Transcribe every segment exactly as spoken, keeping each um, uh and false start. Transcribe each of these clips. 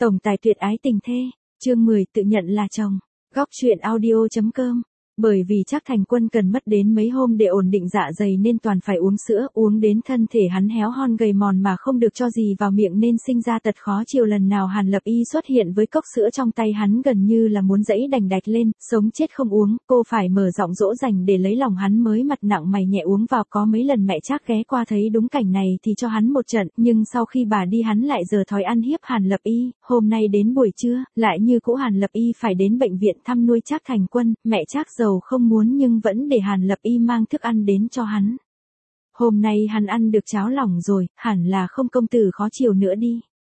Tổng tài tuyệt ái tình thê, chương mười tự nhận là chồng. Góc truyện audio chấm com. Bởi vì Trác Thành Quân cần mất đến mấy hôm để ổn định dạ dày nên toàn phải uống sữa, uống đến thân thể hắn héo hon gầy mòn mà không được cho gì vào miệng nên sinh ra tật khó chịu. Lần nào Hàn Lập Y xuất hiện với cốc sữa trong tay hắn gần như là muốn giãy đành đạch lên, sống chết không uống, cô phải mở giọng dỗ dành để lấy lòng hắn mới mặt nặng mày nhẹ uống vào. Có mấy lần mẹ Trác ghé qua thấy đúng cảnh này thì cho hắn một trận, nhưng sau khi bà đi hắn lại giờ thói ăn hiếp Hàn Lập Y. Hôm nay đến buổi trưa, lại như cũ Hàn Lập Y phải đến bệnh viện thăm nuôi Trác Thành Quân, mẹ Trác giàu không muốn nhưng vẫn để Hàn Lập Y mang thức ăn đến cho hắn. Hôm nay hắn ăn được cháo lòng rồi, hẳn là không công tử khó chịu nữa đi.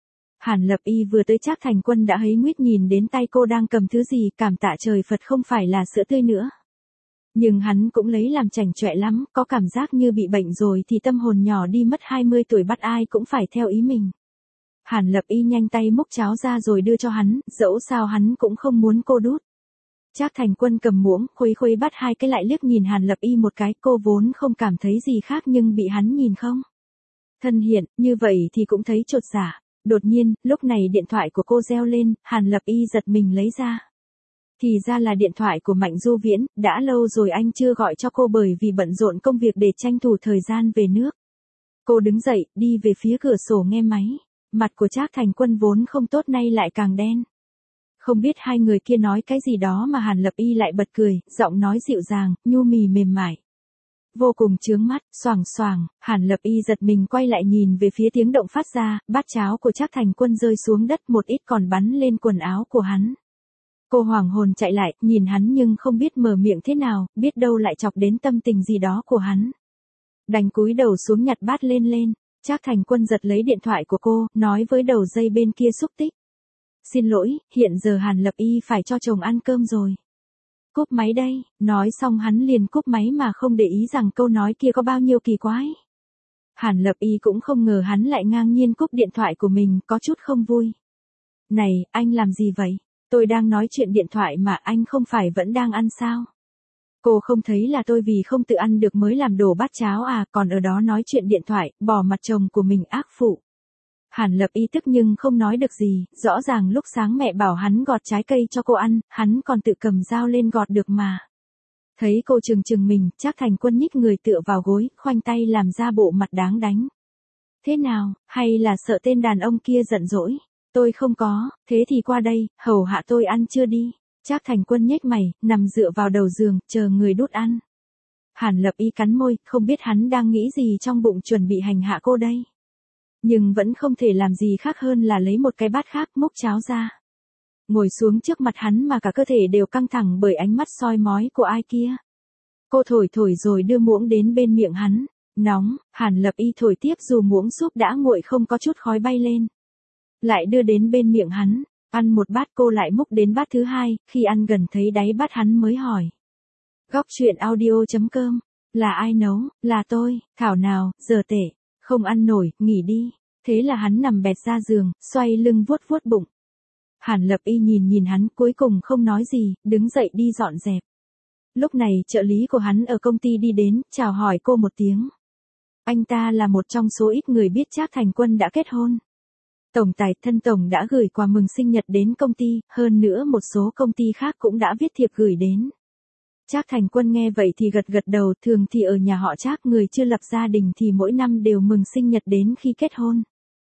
Hàn Lập Y vừa tới Trác Thành Quân đã hấy nguyết nhìn đến tay cô đang cầm thứ gì, cảm tạ trời Phật không phải là sữa tươi nữa. Nhưng hắn cũng lấy làm chảnh chọe lắm, có cảm giác như bị bệnh rồi thì tâm hồn nhỏ đi mất hai mươi tuổi bắt ai cũng phải theo ý mình. Hàn Lập Y nhanh tay múc cháo ra rồi đưa cho hắn, dẫu sao hắn cũng không muốn cô đút. Trác Thành Quân cầm muỗng, khuấy khuấy bắt hai cái lại liếc nhìn Hàn Lập Y một cái, cô vốn không cảm thấy gì khác nhưng bị hắn nhìn không thân hiện, như vậy thì cũng thấy chột dạ. Đột nhiên, lúc này điện thoại của cô reo lên, Hàn Lập Y giật mình lấy ra. Thì ra là điện thoại của Mạnh Du Viễn, đã lâu rồi anh chưa gọi cho cô bởi vì bận rộn công việc để tranh thủ thời gian về nước. Cô đứng dậy, đi về phía cửa sổ nghe máy. Mặt của Trác Thành Quân vốn không tốt nay lại càng đen. Không biết hai người kia nói cái gì đó mà Hàn Lập Y lại bật cười, giọng nói dịu dàng, nhu mì mềm mại. Vô cùng chướng mắt, xoàng xoàng, Hàn Lập Y giật mình quay lại nhìn về phía tiếng động phát ra, bát cháo của Trác Thành Quân rơi xuống đất một ít còn bắn lên quần áo của hắn. Cô hoàng hồn chạy lại, nhìn hắn nhưng không biết mở miệng thế nào, biết đâu lại chọc đến tâm tình gì đó của hắn. Đành cúi đầu xuống nhặt bát lên lên, Trác Thành Quân giật lấy điện thoại của cô, nói với đầu dây bên kia xúc tích. Xin lỗi, hiện giờ Hàn Lập Y phải cho chồng ăn cơm rồi. Cúp máy đây, nói xong hắn liền cúp máy mà không để ý rằng câu nói kia có bao nhiêu kỳ quái. Hàn Lập Y cũng không ngờ hắn lại ngang nhiên cúp điện thoại của mình, có chút không vui. Này, anh làm gì vậy? Tôi đang nói chuyện điện thoại mà anh không phải vẫn đang ăn sao? Cô không thấy là tôi vì không tự ăn được mới làm đổ bát cháo à, còn ở đó nói chuyện điện thoại, bỏ mặt chồng của mình ác phụ. Hàn Lập Y tức nhưng không nói được gì, rõ ràng lúc sáng mẹ bảo hắn gọt trái cây cho cô ăn, hắn còn tự cầm dao lên gọt được mà. Thấy cô trừng trừng mình, Trác Thành Quân nhích người tựa vào gối, khoanh tay làm ra bộ mặt đáng đánh. Thế nào, hay là sợ tên đàn ông kia giận dỗi? Tôi không có, thế thì qua đây, hầu hạ tôi ăn chưa đi. Trác Thành Quân nhếch mày, nằm dựa vào đầu giường, chờ người đút ăn. Hàn Lập Y cắn môi, không biết hắn đang nghĩ gì trong bụng chuẩn bị hành hạ cô đây. Nhưng vẫn không thể làm gì khác hơn là lấy một cái bát khác múc cháo ra. Ngồi xuống trước mặt hắn mà cả cơ thể đều căng thẳng bởi ánh mắt soi mói của ai kia. Cô thổi thổi rồi đưa muỗng đến bên miệng hắn. Nóng, Hàn Lập Y thổi tiếp dù muỗng súp đã nguội không có chút khói bay lên. Lại đưa đến bên miệng hắn. Ăn một bát cô lại múc đến bát thứ hai, khi ăn gần thấy đáy bát hắn mới hỏi. Góc truyện audio chấm com. Là ai nấu? Là tôi. Thảo nào, giờ tệ. Không ăn nổi, nghỉ đi. Thế là hắn nằm bẹt ra giường, xoay lưng vuốt vuốt bụng. Hàn Lập Y nhìn nhìn hắn cuối cùng không nói gì, đứng dậy đi dọn dẹp. Lúc này trợ lý của hắn ở công ty đi đến, chào hỏi cô một tiếng. Anh ta là một trong số ít người biết Trác Thành Quân đã kết hôn. Tổng tài thân tổng đã gửi quà mừng sinh nhật đến công ty, hơn nữa một số công ty khác cũng đã viết thiệp gửi đến. Trác Thành Quân nghe vậy thì gật gật đầu, thường thì ở nhà họ Trác người chưa lập gia đình thì mỗi năm đều mừng sinh nhật đến khi kết hôn.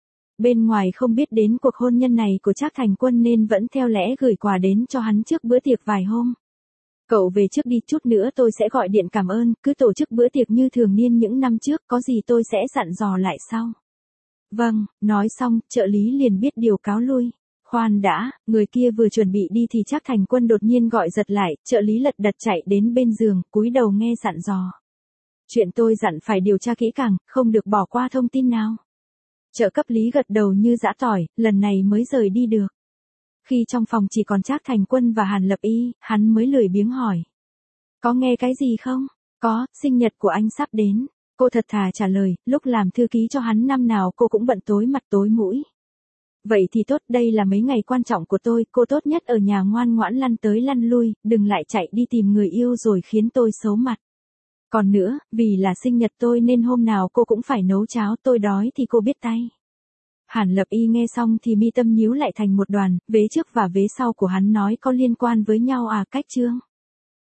Bên ngoài không biết đến cuộc hôn nhân này của Trác Thành Quân nên vẫn theo lẽ gửi quà đến cho hắn trước bữa tiệc vài hôm. Cậu về trước đi, chút nữa tôi sẽ gọi điện cảm ơn, cứ tổ chức bữa tiệc như thường niên những năm trước, có gì tôi sẽ dặn dò lại sau. Vâng, nói xong, trợ lý liền biết điều cáo lui. Khoan đã, người kia vừa chuẩn bị đi thì Trác Thành Quân đột nhiên gọi giật lại, trợ lý lật đật chạy đến bên giường, cúi đầu nghe dặn dò. Chuyện tôi dặn phải điều tra kỹ càng, không được bỏ qua thông tin nào. Trợ cấp lý gật đầu như giã tỏi, lần này mới rời đi được. Khi trong phòng chỉ còn Trác Thành Quân và Hàn Lập Y, hắn mới lười biếng hỏi. Có nghe cái gì không? Có, sinh nhật của anh sắp đến. Cô thật thà trả lời, lúc làm thư ký cho hắn năm nào cô cũng bận tối mặt tối mũi. Vậy thì tốt, đây là mấy ngày quan trọng của tôi, cô tốt nhất ở nhà ngoan ngoãn lăn tới lăn lui, đừng lại chạy đi tìm người yêu rồi khiến tôi xấu mặt. Còn nữa, vì là sinh nhật tôi nên hôm nào cô cũng phải nấu cháo, tôi đói thì cô biết tay. Hàn Lập Y nghe xong thì mi tâm nhíu lại thành một đoàn, vế trước và vế sau của hắn nói có liên quan với nhau à, cách chương.